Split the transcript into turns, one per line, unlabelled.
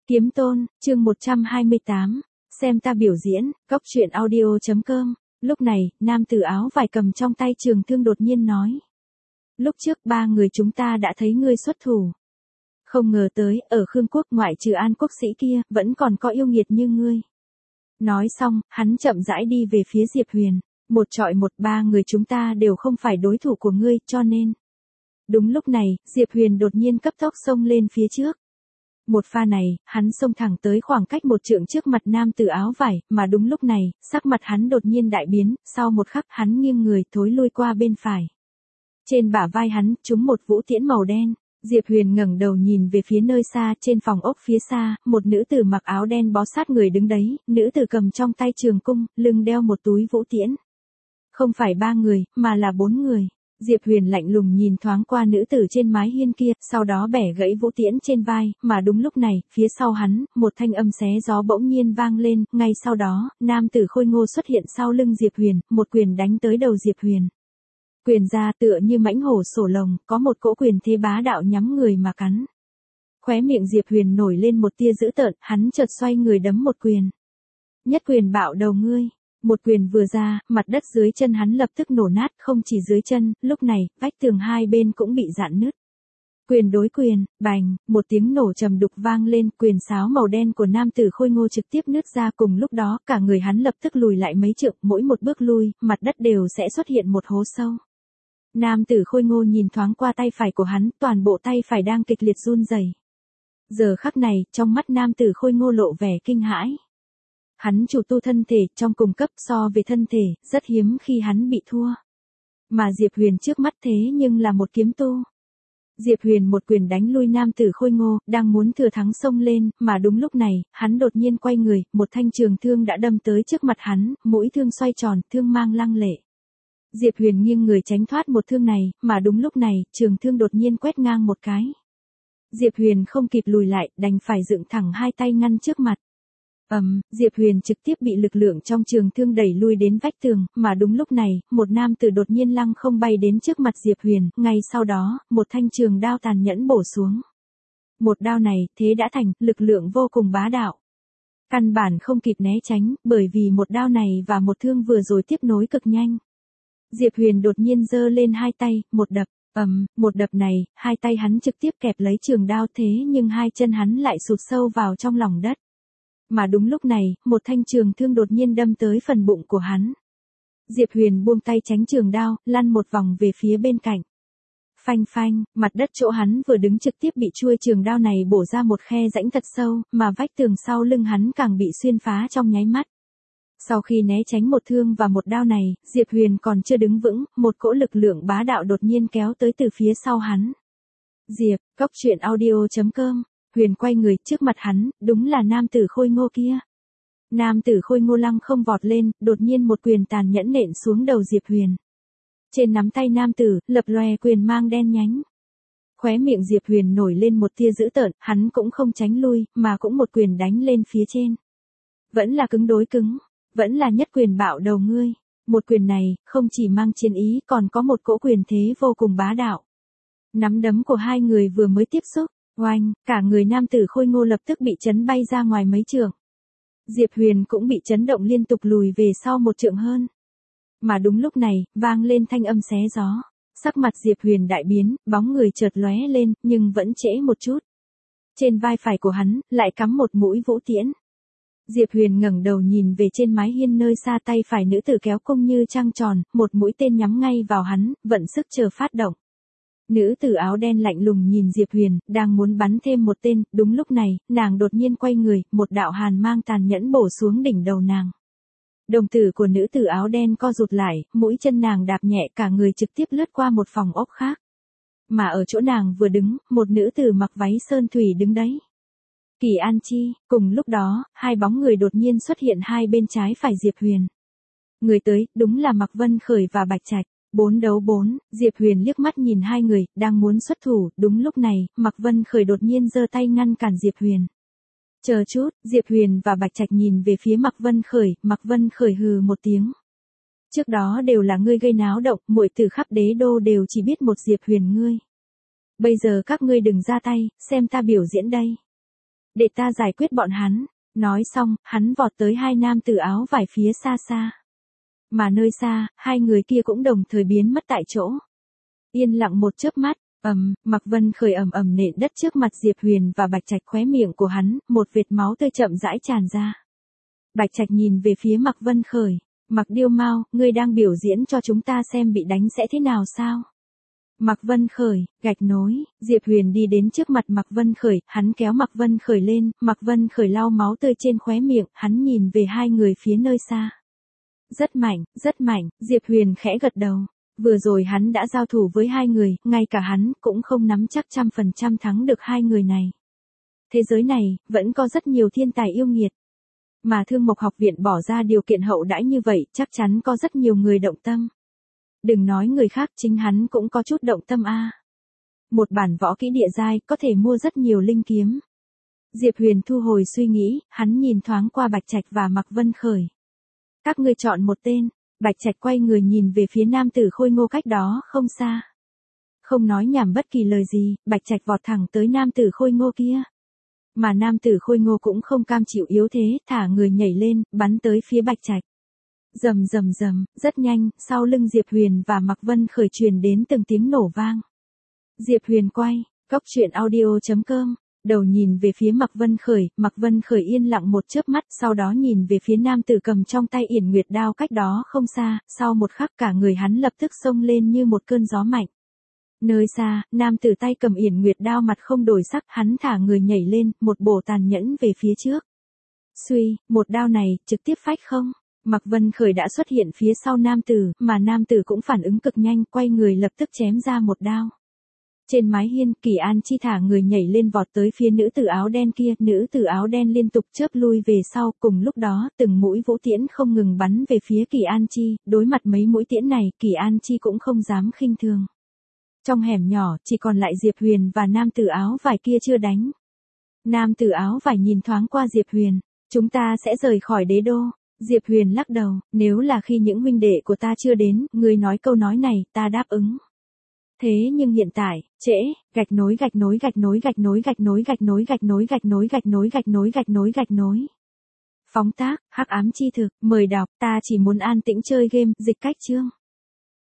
Kiếm Tôn, chương 128, xem ta biểu diễn, góc truyện audio.com. Lúc này, nam tử áo vải cầm trong tay trường thương đột nhiên nói. Lúc trước ba người chúng ta đã thấy ngươi xuất thủ. Không ngờ tới, ở Khương Quốc ngoại trừ An Quốc sĩ kia, vẫn còn có yêu nghiệt như ngươi. Nói xong, hắn chậm rãi đi về phía Diệp Huyền. Một trọi một, ba người chúng ta đều không phải đối thủ của ngươi, cho nên. Đúng lúc này, Diệp Huyền đột nhiên cấp tốc xông lên phía trước. Một pha này, hắn xông thẳng tới khoảng cách một trượng trước mặt nam tử áo vải, mà đúng lúc này, sắc mặt hắn đột nhiên đại biến, sau một khắc hắn nghiêng người thối lui qua bên phải. Trên bả vai hắn, trúng một vũ tiễn màu đen. Diệp Huyền ngẩng đầu nhìn về phía nơi xa, trên phòng ốc phía xa, một nữ tử mặc áo đen bó sát người đứng đấy, nữ tử cầm trong tay trường cung, lưng đeo một túi vũ tiễn. Không phải ba người, mà là bốn người. Diệp Huyền lạnh lùng nhìn thoáng qua nữ tử trên mái hiên kia, sau đó bẻ gãy vũ tiễn trên vai, mà đúng lúc này, phía sau hắn, một thanh âm xé gió bỗng nhiên vang lên, ngay sau đó, nam tử khôi ngô xuất hiện sau lưng Diệp Huyền, một quyền đánh tới đầu Diệp Huyền. Quyền ra tựa như mãnh hổ sổ lồng, có một cỗ quyền thế bá đạo nhắm người mà cắn. Khóe miệng Diệp Huyền nổi lên một tia dữ tợn, hắn chợt xoay người đấm một quyền. Nhất quyền bạo đầu ngươi. Một quyền vừa ra, mặt đất dưới chân hắn lập tức nổ nát, không chỉ dưới chân, lúc này, vách tường hai bên cũng bị rạn nứt. Quyền đối quyền, bành, một tiếng nổ trầm đục vang lên, quyền sáo màu đen của nam tử khôi ngô trực tiếp nứt ra, cùng lúc đó, cả người hắn lập tức lùi lại mấy trượng, mỗi một bước lui, mặt đất đều sẽ xuất hiện một hố sâu. Nam tử khôi ngô nhìn thoáng qua tay phải của hắn, toàn bộ tay phải đang kịch liệt run rẩy. Giờ khắc này, trong mắt nam tử khôi ngô lộ vẻ kinh hãi. Hắn chủ tu thân thể, trong cùng cấp so về thân thể, rất hiếm khi hắn bị thua. Mà Diệp Huyền trước mắt thế nhưng là một kiếm tu. Diệp Huyền một quyền đánh lui nam tử khôi ngô, đang muốn thừa thắng xông lên, mà đúng lúc này, hắn đột nhiên quay người, một thanh trường thương đã đâm tới trước mặt hắn, mũi thương xoay tròn, thương mang lăng lệ. Diệp Huyền nghiêng người tránh thoát một thương này, mà đúng lúc này, trường thương đột nhiên quét ngang một cái. Diệp Huyền không kịp lùi lại, đành phải dựng thẳng hai tay ngăn trước mặt. Diệp Huyền trực tiếp bị lực lượng trong trường thương đẩy lui đến vách tường, mà đúng lúc này, một nam tử đột nhiên lăng không bay đến trước mặt Diệp Huyền, ngay sau đó, một thanh trường đao tàn nhẫn bổ xuống. Một đao này, thế đã thành, lực lượng vô cùng bá đạo. Căn bản không kịp né tránh, bởi vì một đao này và một thương vừa rồi tiếp nối cực nhanh. Diệp Huyền đột nhiên giơ lên hai tay, một đập. Một đập này, hai tay hắn trực tiếp kẹp lấy trường đao thế nhưng hai chân hắn lại sụt sâu vào trong lòng đất. Mà đúng lúc này, một thanh trường thương đột nhiên đâm tới phần bụng của hắn. Diệp Huyền buông tay tránh trường đao, lăn một vòng về phía bên cạnh. Phanh phanh, mặt đất chỗ hắn vừa đứng trực tiếp bị chuôi trường đao này bổ ra một khe rãnh thật sâu, mà vách tường sau lưng hắn càng bị xuyên phá trong nháy mắt. Sau khi né tránh một thương và một đao này, Diệp Huyền còn chưa đứng vững, một cỗ lực lượng bá đạo đột nhiên kéo tới từ phía sau hắn. Diệp, góc truyện audio.com. Huyền quay người trước mặt hắn, đúng là nam tử khôi ngô kia. Nam tử khôi ngô lăng không vọt lên, đột nhiên một quyền tàn nhẫn nện xuống đầu Diệp Huyền. Trên nắm tay nam tử, lập lòe quyền mang đen nhánh. Khóe miệng Diệp Huyền nổi lên một tia dữ tợn, hắn cũng không tránh lui, mà cũng một quyền đánh lên phía trên. Vẫn là cứng đối cứng, vẫn là nhất quyền bạo đầu ngươi. Một quyền này, không chỉ mang chiến ý, còn có một cỗ quyền thế vô cùng bá đạo. Nắm đấm của hai người vừa mới tiếp xúc. Oanh, cả người nam tử khôi ngô lập tức bị chấn bay ra ngoài mấy trượng. Diệp Huyền cũng bị chấn động liên tục lùi về sau một trượng hơn. Mà đúng lúc này, vang lên thanh âm xé gió. Sắc mặt Diệp Huyền đại biến, bóng người chợt lóe lên, nhưng vẫn trễ một chút. Trên vai phải của hắn, lại cắm một mũi vũ tiễn. Diệp Huyền ngẩng đầu nhìn về trên mái hiên nơi xa, tay phải nữ tử kéo cung như trăng tròn, một mũi tên nhắm ngay vào hắn, vận sức chờ phát động. Nữ tử áo đen lạnh lùng nhìn Diệp Huyền, đang muốn bắn thêm một tên, đúng lúc này, nàng đột nhiên quay người, một đạo hàn mang tàn nhẫn bổ xuống đỉnh đầu nàng. Đồng tử của nữ tử áo đen co rụt lại, mũi chân nàng đạp nhẹ, cả người trực tiếp lướt qua một phòng ốc khác. Mà ở chỗ nàng vừa đứng, một nữ tử mặc váy sơn thủy đứng đấy. Kỳ An Chi, cùng lúc đó, hai bóng người đột nhiên xuất hiện hai bên trái phải Diệp Huyền. Người tới, đúng là Mạc Vân Khởi và Bạch Trạch. 4 đấu 4, Diệp Huyền liếc mắt nhìn hai người, đang muốn xuất thủ, đúng lúc này, Mạc Vân Khởi đột nhiên giơ tay ngăn cản Diệp Huyền. Chờ chút, Diệp Huyền và Bạch Trạch nhìn về phía Mạc Vân Khởi hừ một tiếng. Trước đó đều là ngươi gây náo động, muội tử khắp đế đô đều chỉ biết một Diệp Huyền ngươi. Bây giờ các ngươi đừng ra tay, xem ta biểu diễn đây. để ta giải quyết bọn hắn. Nói xong, hắn vọt tới hai nam tử áo vải phía xa xa. Mà nơi xa, hai người kia cũng đồng thời biến mất tại chỗ. Yên lặng một chớp mắt, Mạc Vân Khởi ầm ầm nện đất trước mặt Diệp Huyền và Bạch Trạch, khóe miệng của hắn, một vệt máu tươi chậm rãi tràn ra. Bạch Trạch nhìn về phía Mạc Vân Khởi, Mạc Điêu Mao, ngươi đang biểu diễn cho chúng ta xem bị đánh sẽ thế nào sao? Mạc Vân Khởi, gạch nối, Diệp Huyền đi đến trước mặt Mạc Vân Khởi, hắn kéo Mạc Vân Khởi lên, Mạc Vân Khởi lau máu tươi trên khóe miệng, hắn nhìn về hai người phía nơi xa. Rất mạnh, Diệp Huyền khẽ gật đầu. Vừa rồi hắn đã giao thủ với hai người, ngay cả hắn cũng không nắm chắc 100% thắng được hai người này. Thế giới này, vẫn có rất nhiều thiên tài yêu nghiệt. Mà Thương Mộc học viện bỏ ra điều kiện hậu đãi như vậy, chắc chắn có rất nhiều người động tâm. Đừng nói người khác, chính hắn cũng có chút động tâm a. Một bản võ kỹ địa giai có thể mua rất nhiều linh kiếm. Diệp Huyền thu hồi suy nghĩ, hắn nhìn thoáng qua Bạch Trạch và Mạc Vân Khởi. Các ngươi chọn một tên. Bạch Trạch quay người nhìn về phía nam tử khôi ngô cách đó không xa. Không nói nhảm bất kỳ lời gì, Bạch Trạch vọt thẳng tới nam tử khôi ngô kia. Mà nam tử khôi ngô cũng không cam chịu yếu thế, thả người nhảy lên, bắn tới phía Bạch Trạch. Rầm, rất nhanh, sau lưng Diệp Huyền và Mạc Vân Khởi truyền đến từng tiếng nổ vang. Diệp Huyền quay, goctruyện.audio.com, đầu nhìn về phía Mạc Vân Khởi yên lặng một chớp mắt, sau đó nhìn về phía nam tử cầm trong tay Yển Nguyệt đao cách đó không xa, sau một khắc cả người hắn lập tức xông lên như một cơn gió mạnh. Nơi xa, nam tử tay cầm Yển Nguyệt đao mặt không đổi sắc, hắn thả người nhảy lên, một bổ tàn nhẫn về phía trước. Suy, một đao này, trực tiếp phách không? Mạc Vân Khởi đã xuất hiện phía sau nam tử, mà nam tử cũng phản ứng cực nhanh, quay người lập tức chém ra một đao. Trên mái hiên, Kỳ An Chi thả người nhảy lên vọt tới phía nữ tử áo đen kia, nữ tử áo đen liên tục chớp lui về sau, cùng lúc đó, từng mũi vũ tiễn không ngừng bắn về phía Kỳ An Chi, đối mặt mấy mũi tiễn này, Kỳ An Chi cũng không dám khinh thường. Trong hẻm nhỏ, chỉ còn lại Diệp Huyền và nam tử áo vải kia chưa đánh. Nam tử áo vải nhìn thoáng qua Diệp Huyền, chúng ta sẽ rời khỏi đế đô. Diệp Huyền lắc đầu, nếu là khi những huynh đệ của ta chưa đến, ngươi nói câu nói này, ta đáp ứng. Thế nhưng hiện tại, trễ, gạch nối. Phóng tác, Hắc Ám Chi Thực, mời đọc, ta chỉ muốn an tĩnh chơi game, dịch cách chương.